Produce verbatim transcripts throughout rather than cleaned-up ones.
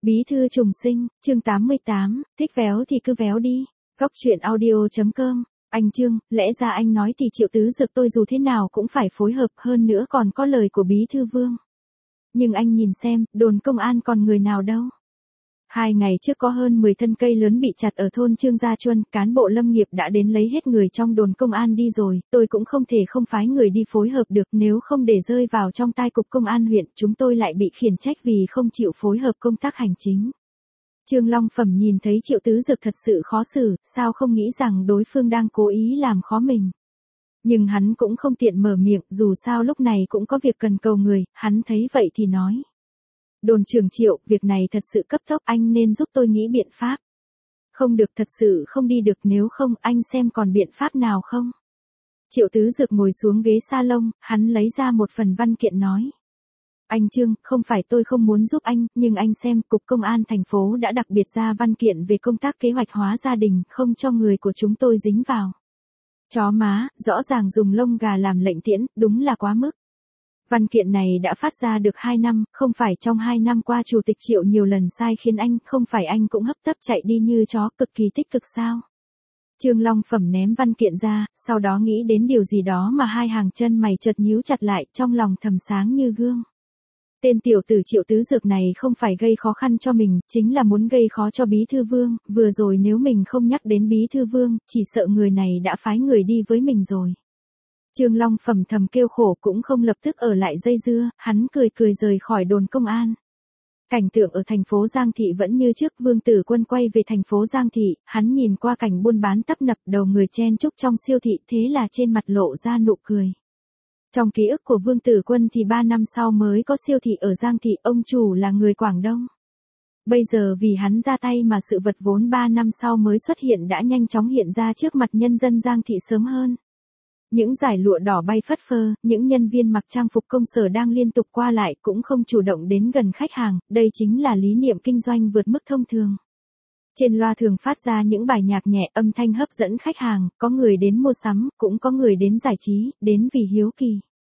Bí thư trùng sinh, chương tám mươi tám, thích véo thì cứ véo đi. Góc truyện audio chấm com. Anh Trương, lẽ ra anh nói thì Triệu Tứ Dược tôi dù thế nào cũng phải phối hợp, hơn nữa còn có lời của Bí thư Vương. Nhưng anh nhìn xem, đồn công an còn người nào đâu. Hai ngày trước có hơn mười thân cây lớn bị chặt ở thôn Trương Gia Chuân, cán bộ lâm nghiệp đã đến lấy hết người trong đồn công an đi rồi, tôi cũng không thể không phái người đi phối hợp được, nếu không để rơi vào trong tai cục công an huyện, chúng tôi lại bị khiển trách vì không chịu phối hợp công tác hành chính. Trương Long Phẩm nhìn thấy Triệu Tứ Dược thật sự khó xử, sao không nghĩ rằng đối phương đang cố ý làm khó mình. Nhưng hắn cũng không tiện mở miệng, dù sao lúc này cũng có việc cần cầu người, hắn thấy vậy thì nói. Đồn trưởng Triệu, việc này thật sự cấp tốc, anh nên giúp tôi nghĩ biện pháp. Không được, thật sự không đi được, nếu không anh xem còn biện pháp nào không. Triệu Tứ Dược ngồi xuống ghế salon, hắn lấy ra một phần văn kiện nói. Anh Trương, không phải tôi không muốn giúp anh, nhưng anh xem, Cục Công an thành phố đã đặc biệt ra văn kiện về công tác kế hoạch hóa gia đình, không cho người của chúng tôi dính vào. Chó má, rõ ràng dùng lông gà làm lệnh tiễn, đúng là quá mức. Văn kiện này đã phát ra được hai năm, không phải trong hai năm qua Chủ tịch Triệu nhiều lần sai khiến anh, không phải anh cũng hấp tấp chạy đi như chó, cực kỳ tích cực sao. Trương Long Phẩm ném văn kiện ra, sau đó nghĩ đến điều gì đó mà hai hàng chân mày chợt nhíu chặt lại, trong lòng thầm sáng như gương. Tên tiểu tử Triệu Tứ Dược này không phải gây khó khăn cho mình, chính là muốn gây khó cho Bí thư Vương, vừa rồi nếu mình không nhắc đến Bí thư Vương, chỉ sợ người này đã phái người đi với mình rồi. Trương Long Phẩm thầm kêu khổ cũng không lập tức ở lại dây dưa, hắn cười cười rời khỏi đồn công an. Cảnh tượng ở thành phố Giang Thị vẫn như trước, Vương Tử Quân quay về thành phố Giang Thị, hắn nhìn qua cảnh buôn bán tấp nập, đầu người chen chúc trong siêu thị, thế là trên mặt lộ ra nụ cười. Trong ký ức của Vương Tử Quân thì ba năm sau mới có siêu thị ở Giang Thị, ông chủ là người Quảng Đông. Bây giờ vì hắn ra tay mà sự vật vốn ba năm sau mới xuất hiện đã nhanh chóng hiện ra trước mặt nhân dân Giang Thị sớm hơn. Những dải lụa đỏ bay phất phơ, những nhân viên mặc trang phục công sở đang liên tục qua lại cũng không chủ động đến gần khách hàng, đây chính là lý niệm kinh doanh vượt mức thông thường. Trên loa thường phát ra những bài nhạc nhẹ, âm thanh hấp dẫn khách hàng, có người đến mua sắm, cũng có người đến giải trí, đến vì hiếu kỳ.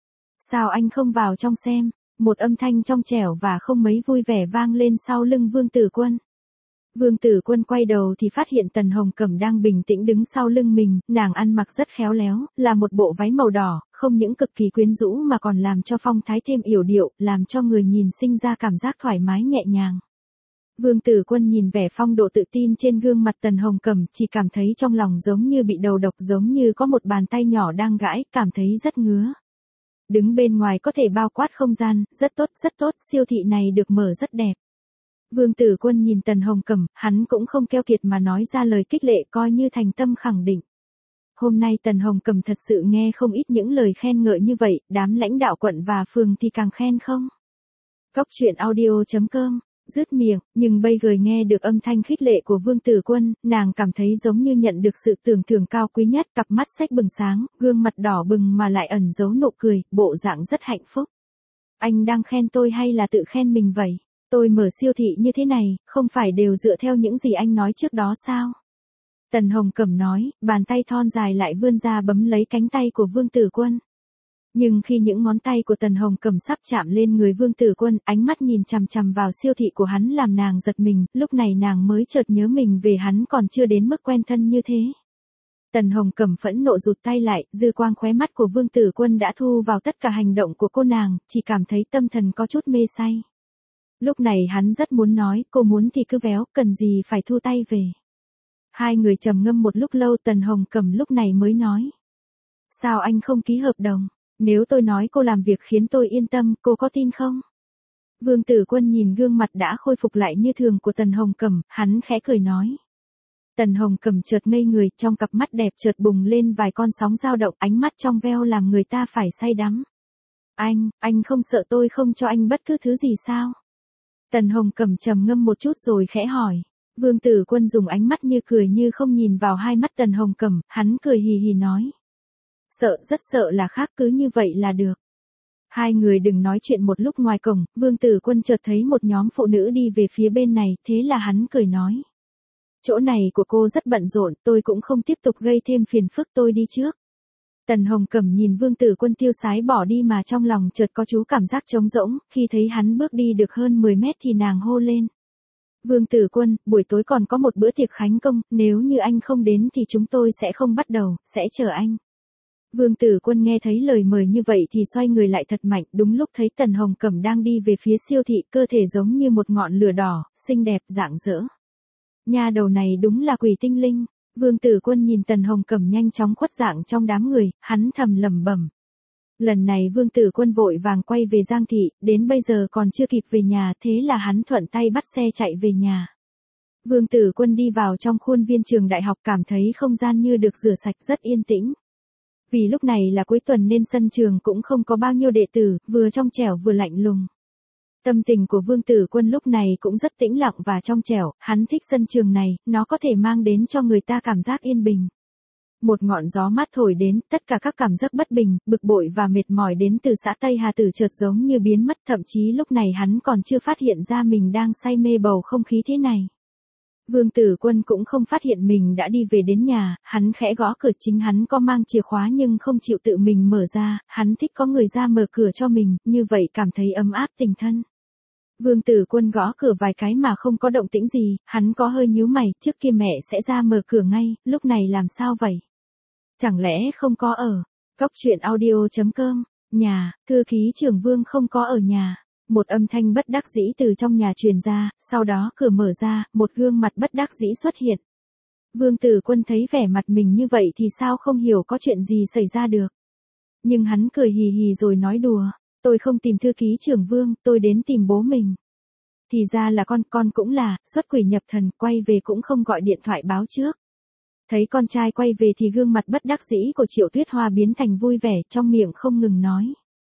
Sao anh không vào trong xem? Một âm thanh trong trẻo và không mấy vui vẻ vang lên sau lưng Vương Tử Quân. Vương Tử Quân quay đầu thì phát hiện Tần Hồng Cẩm đang bình tĩnh đứng sau lưng mình, nàng ăn mặc rất khéo léo, là một bộ váy màu đỏ, không những cực kỳ quyến rũ mà còn làm cho phong thái thêm yểu điệu, làm cho người nhìn sinh ra cảm giác thoải mái nhẹ nhàng. Vương Tử Quân nhìn vẻ phong độ tự tin trên gương mặt Tần Hồng Cẩm, chỉ cảm thấy trong lòng giống như bị đầu độc, giống như có một bàn tay nhỏ đang gãi, cảm thấy rất ngứa. Đứng bên ngoài có thể bao quát không gian, rất tốt, rất tốt, siêu thị này được mở rất đẹp. Vương Tử Quân nhìn Tần Hồng Cẩm, hắn cũng không keo kiệt mà nói ra lời khích lệ, coi như thành tâm khẳng định. Hôm nay Tần Hồng Cẩm thật sự nghe không ít những lời khen ngợi như vậy, đám lãnh đạo quận và phường thì càng khen không. Góc truyện audio chấm com. Dứt miệng, nhưng bây giờ nghe được âm thanh khích lệ của Vương Tử Quân, nàng cảm thấy giống như nhận được sự tưởng thưởng cao quý nhất, cặp mắt xách bừng sáng, gương mặt đỏ bừng mà lại ẩn giấu nụ cười, bộ dạng rất hạnh phúc. Anh đang khen tôi hay là tự khen mình vậy? Tôi mở siêu thị như thế này, không phải đều dựa theo những gì anh nói trước đó sao? Tần Hồng Cẩm nói, bàn tay thon dài lại vươn ra bấm lấy cánh tay của Vương Tử Quân. Nhưng khi những ngón tay của Tần Hồng Cẩm sắp chạm lên người Vương Tử Quân, ánh mắt nhìn chằm chằm vào siêu thị của hắn làm nàng giật mình, lúc này nàng mới chợt nhớ mình về hắn còn chưa đến mức quen thân như thế. Tần Hồng Cẩm phẫn nộ rụt tay lại, dư quang khóe mắt của Vương Tử Quân đã thu vào tất cả hành động của cô nàng, chỉ cảm thấy tâm thần có chút mê say. Lúc này hắn rất muốn nói, cô muốn thì cứ véo, cần gì phải thu tay về. Hai người trầm ngâm một lúc lâu, Tần Hồng Cẩm lúc này mới nói. Sao anh không ký hợp đồng? Nếu tôi nói cô làm việc khiến tôi yên tâm, cô có tin không? Vương Tử Quân nhìn gương mặt đã khôi phục lại như thường của Tần Hồng Cẩm, hắn khẽ cười nói. Tần Hồng Cẩm chợt ngây người, trong cặp mắt đẹp chợt bùng lên vài con sóng dao động, ánh mắt trong veo làm người ta phải say đắm. Anh, anh không sợ tôi không cho anh bất cứ thứ gì sao? Tần Hồng Cẩm trầm ngâm một chút rồi khẽ hỏi. Vương Tử Quân dùng ánh mắt như cười như không nhìn vào hai mắt Tần Hồng Cẩm, hắn cười hì hì nói. Sợ, rất sợ là khác, cứ như vậy là được. Hai người đừng nói chuyện một lúc ngoài cổng, Vương Tử Quân chợt thấy một nhóm phụ nữ đi về phía bên này, thế là hắn cười nói. Chỗ này của cô rất bận rộn, tôi cũng không tiếp tục gây thêm phiền phức, tôi đi trước. Tần Hồng Cẩm nhìn Vương Tử Quân tiêu sái bỏ đi mà trong lòng chợt có chú cảm giác trống rỗng, khi thấy hắn bước đi được hơn mười mét thì nàng hô lên. Vương Tử Quân, buổi tối còn có một bữa tiệc khánh công, nếu như anh không đến thì chúng tôi sẽ không bắt đầu, sẽ chờ anh. Vương Tử Quân nghe thấy lời mời như vậy thì xoay người lại thật mạnh, đúng lúc thấy Tần Hồng Cẩm đang đi về phía siêu thị, cơ thể giống như một ngọn lửa đỏ, xinh đẹp, rạng rỡ. Nha đầu này đúng là quỷ tinh linh. Vương Tử Quân nhìn Tần Hồng Cẩm nhanh chóng khuất dạng trong đám người, hắn thầm lẩm bẩm. Lần này Vương Tử Quân vội vàng quay về Giang Thị, đến bây giờ còn chưa kịp về nhà, thế là hắn thuận tay bắt xe chạy về nhà. Vương Tử Quân đi vào trong khuôn viên trường đại học, cảm thấy không gian như được rửa sạch, rất yên tĩnh. Vì lúc này là cuối tuần nên sân trường cũng không có bao nhiêu đệ tử, vừa trong trẻo vừa lạnh lùng. Tâm tình của Vương Tử Quân lúc này cũng rất tĩnh lặng và trong trẻo, hắn thích sân trường này, nó có thể mang đến cho người ta cảm giác yên bình. Một ngọn gió mát thổi đến, tất cả các cảm giác bất bình, bực bội và mệt mỏi đến từ xã Tây Hà Tử chợt giống như biến mất, thậm chí lúc này hắn còn chưa phát hiện ra mình đang say mê bầu không khí thế này. Vương Tử Quân cũng không phát hiện mình đã đi về đến nhà, hắn khẽ gõ cửa, chính hắn có mang chìa khóa nhưng không chịu tự mình mở ra, hắn thích có người ra mở cửa cho mình, như vậy cảm thấy ấm áp tình thân. Vương Tử Quân gõ cửa vài cái mà không có động tĩnh gì, hắn có hơi nhíu mày, trước kia mẹ sẽ ra mở cửa ngay, lúc này làm sao vậy? Chẳng lẽ không có ở? Góc truyện audio chấm com, nhà, thư ký trưởng Vương không có ở nhà. Một âm thanh bất đắc dĩ từ trong nhà truyền ra, sau đó cửa mở ra, một gương mặt bất đắc dĩ xuất hiện. Vương Tử Quân thấy vẻ mặt mình như vậy thì sao không hiểu có chuyện gì xảy ra được. Nhưng hắn cười hì hì rồi nói đùa, tôi không tìm thư ký trưởng Vương, tôi đến tìm bố mình. Thì ra là con, con cũng là, xuất quỷ nhập thần, quay về cũng không gọi điện thoại báo trước. Thấy con trai quay về thì gương mặt bất đắc dĩ của Triệu Tuyết Hoa biến thành vui vẻ, trong miệng không ngừng nói.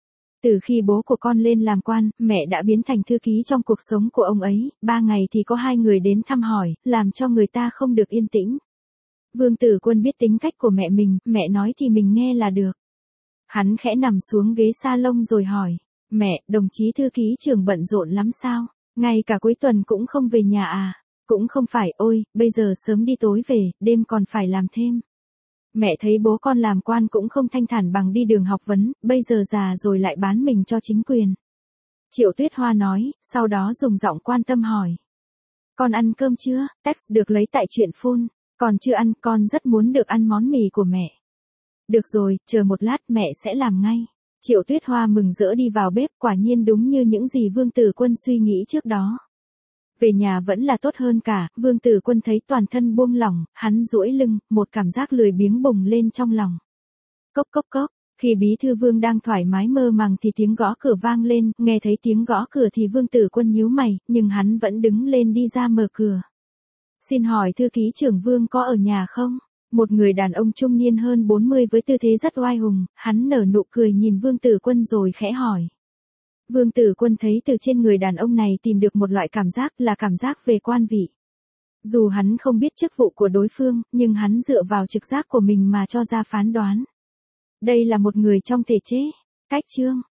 Từ khi bố của con lên làm quan, mẹ đã biến thành thư ký trong cuộc sống của ông ấy, ba ngày thì có hai người đến thăm hỏi, làm cho người ta không được yên tĩnh. Vương Tử Quân biết tính cách của mẹ mình, mẹ nói thì mình nghe là được. Hắn khẽ nằm xuống ghế salon rồi hỏi, mẹ, đồng chí thư ký trưởng bận rộn lắm sao, ngay cả cuối tuần cũng không về nhà à? Cũng không phải, ôi, bây giờ sớm đi tối về, đêm còn phải làm thêm. Mẹ thấy bố con làm quan cũng không thanh thản bằng đi đường học vấn, bây giờ già rồi lại bán mình cho chính quyền. Triệu Tuyết Hoa nói, sau đó dùng giọng quan tâm hỏi. Con ăn cơm chưa? Text được lấy tại truyện phone. Còn chưa ăn, con rất muốn được ăn món mì của mẹ. Được rồi, chờ một lát mẹ sẽ làm ngay. Triệu Tuyết Hoa mừng rỡ đi vào bếp, quả nhiên đúng như những gì Vương Tử Quân suy nghĩ trước đó. Về nhà vẫn là tốt hơn cả, Vương Tử Quân thấy toàn thân buông lỏng, hắn duỗi lưng, một cảm giác lười biếng bùng lên trong lòng. Cốc cốc cốc, khi bí thư Vương đang thoải mái mơ màng thì tiếng gõ cửa vang lên, nghe thấy tiếng gõ cửa thì Vương Tử Quân nhíu mày, nhưng hắn vẫn đứng lên đi ra mở cửa. Xin hỏi thư ký trưởng Vương có ở nhà không? Một người đàn ông trung niên hơn bốn mươi với tư thế rất oai hùng, hắn nở nụ cười nhìn Vương Tử Quân rồi khẽ hỏi. Vương Tử Quân thấy từ trên người đàn ông này tìm được một loại cảm giác là cảm giác về quan vị. Dù hắn không biết chức vụ của đối phương, nhưng hắn dựa vào trực giác của mình mà cho ra phán đoán. Đây là một người trong thể chế. Cách chương.